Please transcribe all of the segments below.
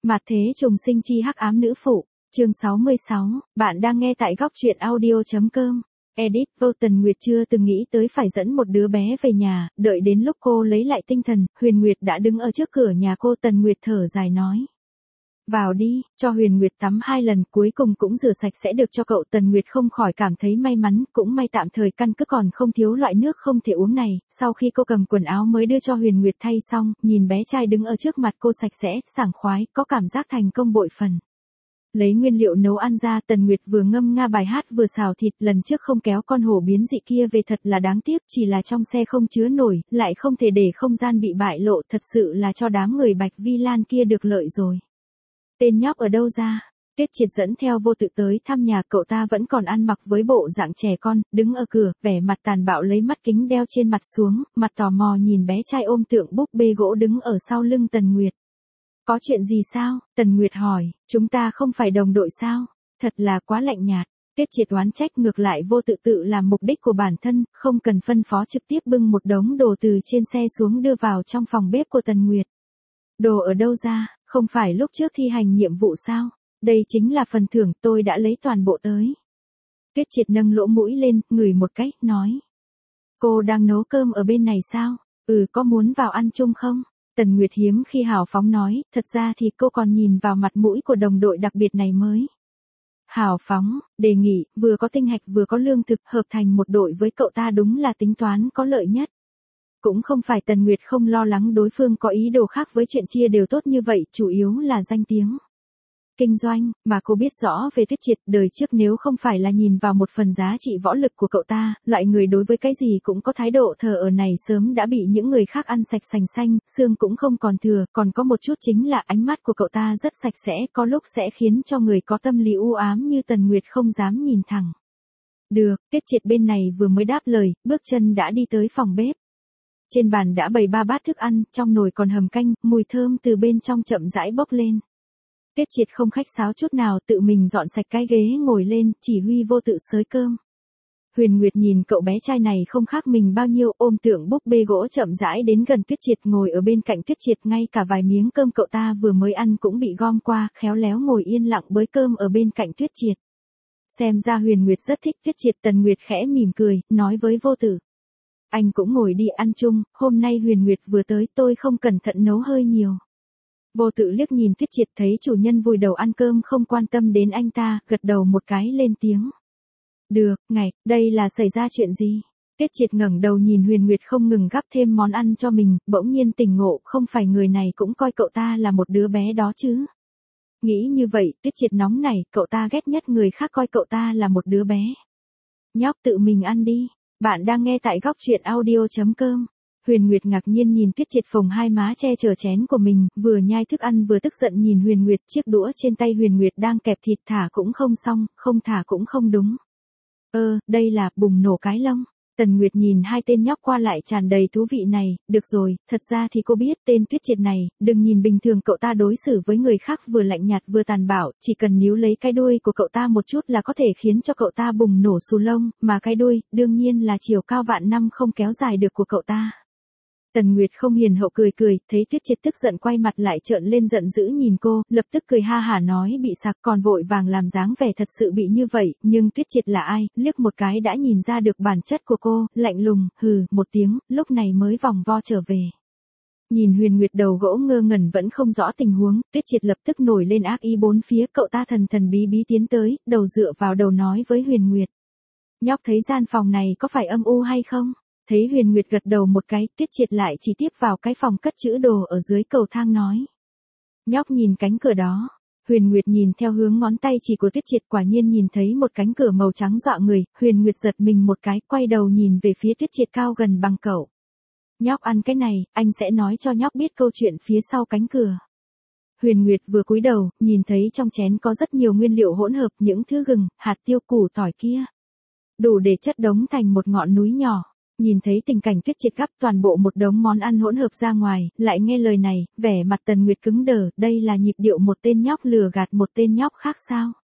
Mạt thế trùng sinh chi hắc ám nữ phụ, chương 66, bạn đang nghe tại góc truyện audio.com. Edit, Vô Tần Nguyệt chưa từng nghĩ tới phải dẫn một đứa bé về nhà, đợi đến lúc cô lấy lại tinh thần, Huyền Nguyệt đã đứng ở trước cửa nhà cô. Tần Nguyệt thở dài nói. Vào đi, cho Huyền Nguyệt tắm 2 lần, cuối cùng cũng rửa sạch sẽ được cho cậu. Tần Nguyệt không khỏi cảm thấy may mắn, cũng may tạm thời căn cứ còn không thiếu loại nước không thể uống này. Sau khi cô cầm quần áo mới đưa cho Huyền Nguyệt thay xong, nhìn bé trai đứng ở trước mặt cô sạch sẽ, sảng khoái, có cảm giác thành công bội phần. Lấy nguyên liệu nấu ăn ra, Tần Nguyệt vừa ngâm nga bài hát vừa xào thịt. Lần trước không kéo con hổ biến dị kia về thật là đáng tiếc, chỉ là trong xe không chứa nổi, lại không thể để không gian bị bại lộ, thật sự là cho đám người Bạch Vi Lan kia được lợi rồi. Tên nhóc ở đâu ra? Tuyết Triệt dẫn theo Vô Tự tới thăm nhà, cậu ta vẫn còn ăn mặc với bộ dạng trẻ con, đứng ở cửa, vẻ mặt tàn bạo lấy mắt kính đeo trên mặt xuống, mặt tò mò nhìn bé trai ôm tượng búp bê gỗ đứng ở sau lưng Tần Nguyệt. Có chuyện gì sao? Tần Nguyệt hỏi, chúng ta không phải đồng đội sao? Thật là quá lạnh nhạt. Tuyết Triệt oán trách, ngược lại Vô Tự tự làm mục đích của bản thân, không cần phân phó trực tiếp bưng một đống đồ từ trên xe xuống đưa vào trong phòng bếp của Tần Nguyệt. Đồ ở đâu ra? Không phải lúc trước thi hành nhiệm vụ sao? Đây chính là phần thưởng, tôi đã lấy toàn bộ tới. Tuyết Triệt nâng lỗ mũi lên, ngửi một cái, nói. Cô đang nấu cơm ở bên này sao? Có muốn vào ăn chung không? Tần Nguyệt hiếm khi hào phóng nói, thật ra thì cô còn nhìn vào mặt mũi của đồng đội đặc biệt này mới. Hào phóng, đề nghị, vừa có tinh hạch vừa có lương thực, hợp thành một đội với cậu ta đúng là tính toán có lợi nhất. Cũng không phải Tần Nguyệt không lo lắng đối phương có ý đồ khác với chuyện chia đều tốt như vậy, chủ yếu là danh tiếng. Kinh doanh, mà cô biết rõ về Tuyết Triệt, đời trước nếu không phải là nhìn vào một phần giá trị võ lực của cậu ta, loại người đối với cái gì cũng có thái độ thờ ở này sớm đã bị những người khác ăn sạch sành xanh, xương cũng không còn thừa, còn có một chút chính là ánh mắt của cậu ta rất sạch sẽ, có lúc sẽ khiến cho người có tâm lý u ám như Tần Nguyệt không dám nhìn thẳng. Được, Tuyết Triệt bên này vừa mới đáp lời, bước chân đã đi tới phòng bếp. Trên bàn đã bày 3 bát thức ăn, trong nồi còn hầm canh, mùi thơm từ bên trong chậm rãi bốc lên. Tuyết Triệt không khách sáo chút nào, tự mình dọn sạch cái ghế ngồi lên, chỉ huy Vô Tự xới cơm. Huyền Nguyệt nhìn cậu bé trai này không khác mình bao nhiêu, ôm tượng búp bê gỗ chậm rãi đến gần Tuyết Triệt, ngồi ở bên cạnh Tuyết Triệt, ngay cả vài miếng cơm cậu ta vừa mới ăn cũng bị gom qua, khéo léo ngồi yên lặng bới cơm ở bên cạnh Tuyết Triệt. Xem ra Huyền Nguyệt rất thích Tuyết Triệt. Tần Nguyệt khẽ mỉm cười, nói với Vô Tự. Anh cũng ngồi đi ăn chung, hôm nay Huyền Nguyệt vừa tới, tôi không cẩn thận nấu hơi nhiều. Vô Tự liếc nhìn Tuyết Triệt, thấy chủ nhân vùi đầu ăn cơm không quan tâm đến anh ta, gật đầu một cái lên tiếng. Được, ngạch, đây là xảy ra chuyện gì? Tuyết Triệt ngẩng đầu nhìn Huyền Nguyệt không ngừng gắp thêm món ăn cho mình, bỗng nhiên tỉnh ngộ, không phải người này cũng coi cậu ta là một đứa bé đó chứ. Nghĩ như vậy, Tuyết Triệt nóng nảy, cậu ta ghét nhất người khác coi cậu ta là một đứa bé. Nhóc tự mình ăn đi. Bạn đang nghe tại góc truyện audio.com. Huyền Nguyệt ngạc nhiên nhìn Tuyết Triệt phồng hai má che chở chén của mình, vừa nhai thức ăn vừa tức giận nhìn Huyền Nguyệt, chiếc đũa trên tay Huyền Nguyệt đang kẹp thịt, thả cũng không xong, không thả cũng không đúng. Đây là bùng nổ cái lông. Tần Nguyệt nhìn hai tên nhóc qua lại tràn đầy thú vị này, được rồi, thật ra thì cô biết tên Tuyết Triệt này, đừng nhìn bình thường cậu ta đối xử với người khác vừa lạnh nhạt vừa tàn bạo, chỉ cần níu lấy cái đuôi của cậu ta một chút là có thể khiến cho cậu ta bùng nổ xù lông, mà cái đuôi, đương nhiên là chiều cao vạn năm không kéo dài được của cậu ta. Tần Nguyệt không hiền hậu cười cười, thấy Tuyết Triệt tức giận quay mặt lại trợn lên giận dữ nhìn cô, lập tức cười ha hả nói bị sặc, còn vội vàng làm dáng vẻ thật sự bị như vậy, nhưng Tuyết Triệt là ai, liếc một cái đã nhìn ra được bản chất của cô, lạnh lùng, hừ, một tiếng, lúc này mới vòng vo trở về. Nhìn Huyền Nguyệt đầu gỗ ngơ ngẩn vẫn không rõ tình huống, Tuyết Triệt lập tức nổi lên ác ý bốn phía, cậu ta thần thần bí bí tiến tới, đầu dựa vào đầu nói với Huyền Nguyệt. Nhóc thấy gian phòng này có phải âm u hay không? Thấy Huyền Nguyệt gật đầu một cái, Tuyết Triệt lại chỉ tiếp vào cái phòng cất trữ đồ ở dưới cầu thang nói. Nhóc nhìn cánh cửa đó. Huyền Nguyệt nhìn theo hướng ngón tay chỉ của Tuyết Triệt, quả nhiên nhìn thấy một cánh cửa màu trắng dọa người, Huyền Nguyệt giật mình một cái, quay đầu nhìn về phía Tuyết Triệt cao gần bằng cậu. Nhóc ăn cái này, anh sẽ nói cho nhóc biết câu chuyện phía sau cánh cửa. Huyền Nguyệt vừa cúi đầu, nhìn thấy trong chén có rất nhiều nguyên liệu hỗn hợp, những thứ gừng, hạt tiêu, củ tỏi kia. Đủ để chất đống thành một ngọn núi nhỏ. Nhìn thấy tình cảnh Tuyết Triệt gắp toàn bộ một đống món ăn hỗn hợp ra ngoài, lại nghe lời này, vẻ mặt Tần Nguyệt cứng đờ, đây là nhịp điệu một tên nhóc lừa gạt một tên nhóc khác sao?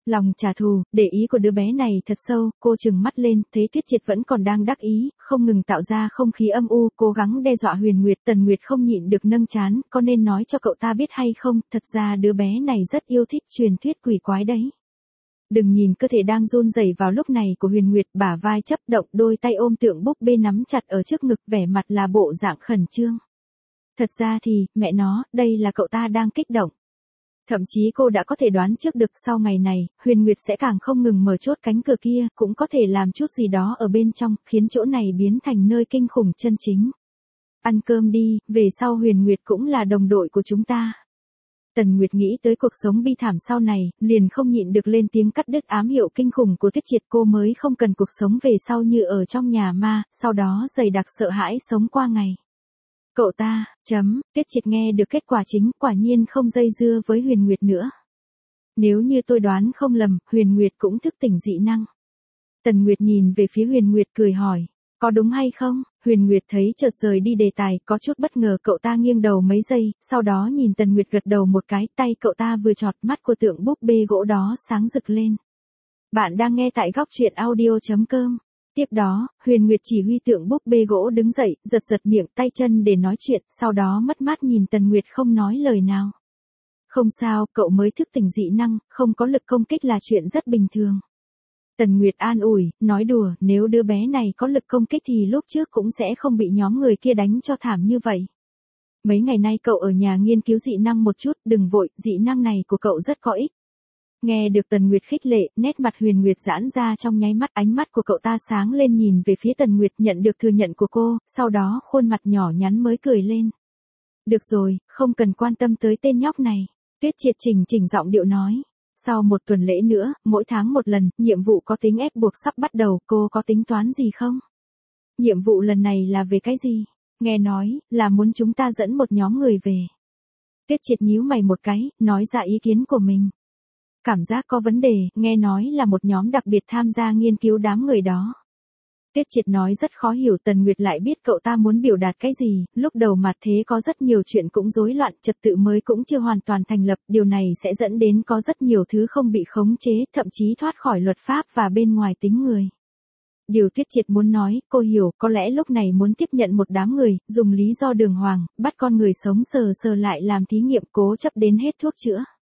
Lòng trả thù, để ý của đứa bé này thật sâu, cô trừng mắt lên, thấy Tuyết Triệt vẫn còn đang đắc ý, không ngừng tạo ra không khí âm u, cố gắng đe dọa Huyền Nguyệt. Tần Nguyệt không nhịn được nâng trán, có nên nói cho cậu ta biết hay không, thật ra đứa bé này rất yêu thích truyền thuyết quỷ quái đấy. Đừng nhìn cơ thể đang run rẩy vào lúc này của Huyền Nguyệt, bả vai chấp động, đôi tay ôm tượng búp bê nắm chặt ở trước ngực, vẻ mặt là bộ dạng khẩn trương. Thật ra thì, mẹ nó, đây là cậu ta đang kích động. Thậm chí cô đã có thể đoán trước được sau ngày này, Huyền Nguyệt sẽ càng không ngừng mở chốt cánh cửa kia, cũng có thể làm chút gì đó ở bên trong, khiến chỗ này biến thành nơi kinh khủng chân chính. Ăn cơm đi, về sau Huyền Nguyệt cũng là đồng đội của chúng ta. Tần Nguyệt nghĩ tới cuộc sống bi thảm sau này, liền không nhịn được lên tiếng cắt đứt ám hiệu kinh khủng của Tuyết Triệt. Cô mới không cần cuộc sống về sau như ở trong nhà ma, sau đó dày đặc sợ hãi sống qua ngày. Cậu ta, Tuyết Triệt nghe được kết quả chính, quả nhiên không dây dưa với Huyền Nguyệt nữa. Nếu như tôi đoán không lầm, Huyền Nguyệt cũng thức tỉnh dị năng. Tần Nguyệt nhìn về phía Huyền Nguyệt cười hỏi, có đúng hay không? Huyền Nguyệt thấy chợt rời đi đề tài, có chút bất ngờ, cậu ta nghiêng đầu mấy giây, sau đó nhìn Tần Nguyệt gật đầu một cái, tay cậu ta vừa chọt, mắt của tượng búp bê gỗ đó sáng rực lên. Bạn đang nghe tại góc truyện audio.com. Tiếp đó, Huyền Nguyệt chỉ huy tượng búp bê gỗ đứng dậy, giật giật miệng tay chân để nói chuyện, sau đó mất mát nhìn Tần Nguyệt không nói lời nào. Không sao, cậu mới thức tỉnh dị năng, không có lực công kích là chuyện rất bình thường. Tần Nguyệt an ủi, nói đùa, nếu đứa bé này có lực công kích thì lúc trước cũng sẽ không bị nhóm người kia đánh cho thảm như vậy. Mấy ngày nay cậu ở nhà nghiên cứu dị năng một chút, đừng vội, dị năng này của cậu rất có ích. Nghe được Tần Nguyệt khích lệ, nét mặt Huyền Nguyệt giãn ra trong nháy mắt, ánh mắt của cậu ta sáng lên nhìn về phía Tần Nguyệt, nhận được thừa nhận của cô, sau đó khuôn mặt nhỏ nhắn mới cười lên. Được rồi, không cần quan tâm tới tên nhóc này. Tuyết Triệt chỉnh giọng điệu nói. Sau một tuần lễ nữa, mỗi tháng một lần, nhiệm vụ có tính ép buộc sắp bắt đầu, cô có tính toán gì không? Nhiệm vụ lần này là về cái gì? Nghe nói, là muốn chúng ta dẫn một nhóm người về. Tuyết Triệt nhíu mày một cái, nói ra ý kiến của mình. Cảm giác có vấn đề, nghe nói là một nhóm đặc biệt tham gia nghiên cứu đám người đó. Tuyết Triệt nói rất khó hiểu, Tần Nguyệt lại biết cậu ta muốn biểu đạt cái gì, lúc đầu mặt thế có rất nhiều chuyện cũng rối loạn, trật tự mới cũng chưa hoàn toàn thành lập, điều này sẽ dẫn đến có rất nhiều thứ không bị khống chế, thậm chí thoát khỏi luật pháp và bên ngoài tính người. Điều Tuyết Triệt muốn nói, cô hiểu, có lẽ lúc này muốn tiếp nhận một đám người, dùng lý do đường hoàng, bắt con người sống sờ lại làm thí nghiệm, cố chấp đến hết thuốc chữa.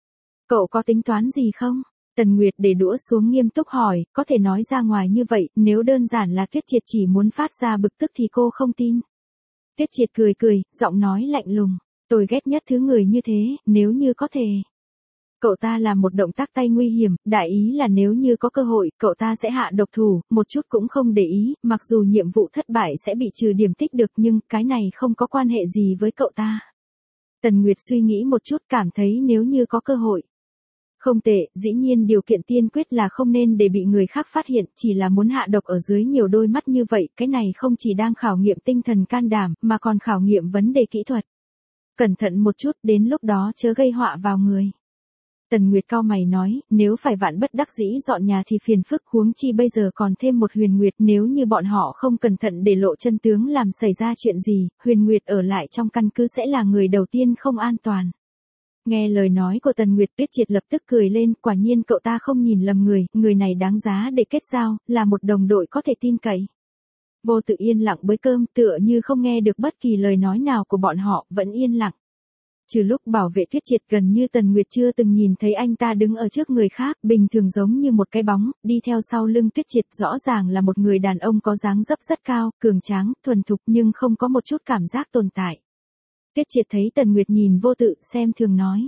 Cậu có tính toán gì không? Tần Nguyệt để đũa xuống nghiêm túc hỏi, có thể nói ra ngoài như vậy, nếu đơn giản là Tuyết Triệt chỉ muốn phát ra bực tức thì cô không tin. Tuyết Triệt cười, giọng nói lạnh lùng, tôi ghét nhất thứ người như thế, nếu như có thể. Cậu ta làm một động tác tay nguy hiểm, đại ý là nếu như có cơ hội, cậu ta sẽ hạ độc thủ, một chút cũng không để ý, mặc dù nhiệm vụ thất bại sẽ bị trừ điểm tích được nhưng cái này không có quan hệ gì với cậu ta. Tần Nguyệt suy nghĩ một chút, cảm thấy nếu như có cơ hội. Không tệ, dĩ nhiên điều kiện tiên quyết là không nên để bị người khác phát hiện, chỉ là muốn hạ độc ở dưới nhiều đôi mắt như vậy, cái này không chỉ đang khảo nghiệm tinh thần can đảm, mà còn khảo nghiệm vấn đề kỹ thuật. Cẩn thận một chút, đến lúc đó chớ gây họa vào người. Tần Nguyệt cau mày nói, nếu phải vạn bất đắc dĩ dọn nhà thì phiền phức, huống chi bây giờ còn thêm một Huyền Nguyệt, nếu như bọn họ không cẩn thận để lộ chân tướng làm xảy ra chuyện gì, Huyền Nguyệt ở lại trong căn cứ sẽ là người đầu tiên không an toàn. Nghe lời nói của Tần Nguyệt, Tuyết Triệt lập tức cười lên, quả nhiên cậu ta không nhìn lầm người này đáng giá để kết giao, là một đồng đội có thể tin cậy. Vô Tự yên lặng bới cơm, tựa như không nghe được bất kỳ lời nói nào của bọn họ, vẫn yên lặng. Trừ lúc bảo vệ Tuyết Triệt, gần như Tần Nguyệt chưa từng nhìn thấy anh ta đứng ở trước người khác, bình thường giống như một cái bóng, đi theo sau lưng Tuyết Triệt, rõ ràng là một người đàn ông có dáng dấp rất cao, cường tráng, thuần thục nhưng không có một chút cảm giác tồn tại. Tuyết Triệt thấy Tần Nguyệt nhìn Vô Tự, xem thường nói.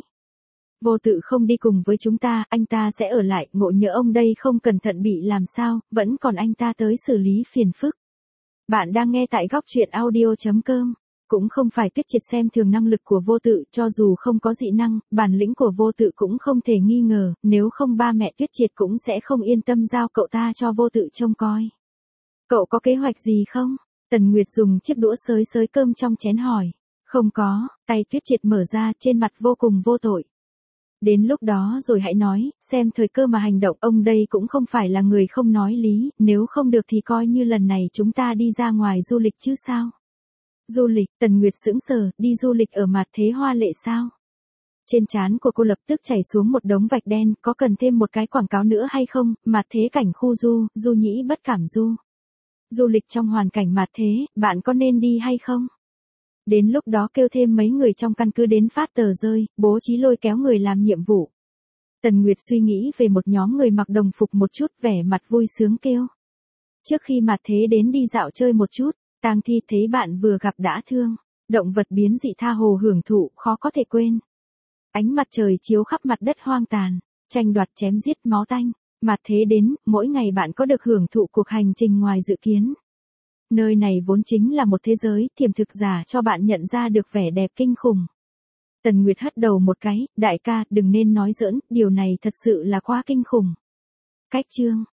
Vô Tự không đi cùng với chúng ta, anh ta sẽ ở lại, ngộ nhỡ ông đây không cẩn thận bị làm sao, vẫn còn anh ta tới xử lý phiền phức. Bạn đang nghe tại góc truyện audio.com. Cũng không phải Tuyết Triệt xem thường năng lực của Vô Tự, cho dù không có dị năng, bản lĩnh của Vô Tự cũng không thể nghi ngờ, nếu không ba mẹ Tuyết Triệt cũng sẽ không yên tâm giao cậu ta cho Vô Tự trông coi. Cậu có kế hoạch gì không? Tần Nguyệt dùng chiếc đũa xới cơm trong chén hỏi. Không có, tay Tuyết Triệt mở ra, trên mặt vô cùng vô tội. Đến lúc đó rồi hãy nói, xem thời cơ mà hành động, ông đây cũng không phải là người không nói lý, nếu không được thì coi như lần này chúng ta đi ra ngoài du lịch chứ sao. Du lịch, Tần Nguyệt sững sờ, đi du lịch ở mặt thế hoa lệ sao? Trên trán của cô lập tức chảy xuống một đống vạch đen, có cần thêm một cái quảng cáo nữa hay không? Mạt thế cảnh khu du nhĩ bất cảm du. Du lịch trong hoàn cảnh mạt thế, bạn có nên đi hay không? Đến lúc đó kêu thêm mấy người trong căn cứ đến phát tờ rơi, bố trí lôi kéo người làm nhiệm vụ. Tần Nguyệt suy nghĩ về một nhóm người mặc đồng phục một chút, vẻ mặt vui sướng kêu. Trước khi mạt thế đến đi dạo chơi một chút, Tang Thi thấy bạn vừa gặp đã thương. Động vật biến dị tha hồ hưởng thụ, khó có thể quên. Ánh mặt trời chiếu khắp mặt đất hoang tàn, tranh đoạt chém giết máu tanh. Mạt thế đến, mỗi ngày bạn có được hưởng thụ cuộc hành trình ngoài dự kiến. Nơi này vốn chính là một thế giới tiềm thực giả cho bạn nhận ra được vẻ đẹp kinh khủng. Tần Nguyệt hất đầu một cái, đại ca, đừng nên nói giỡn, điều này thật sự là quá kinh khủng. Cách chương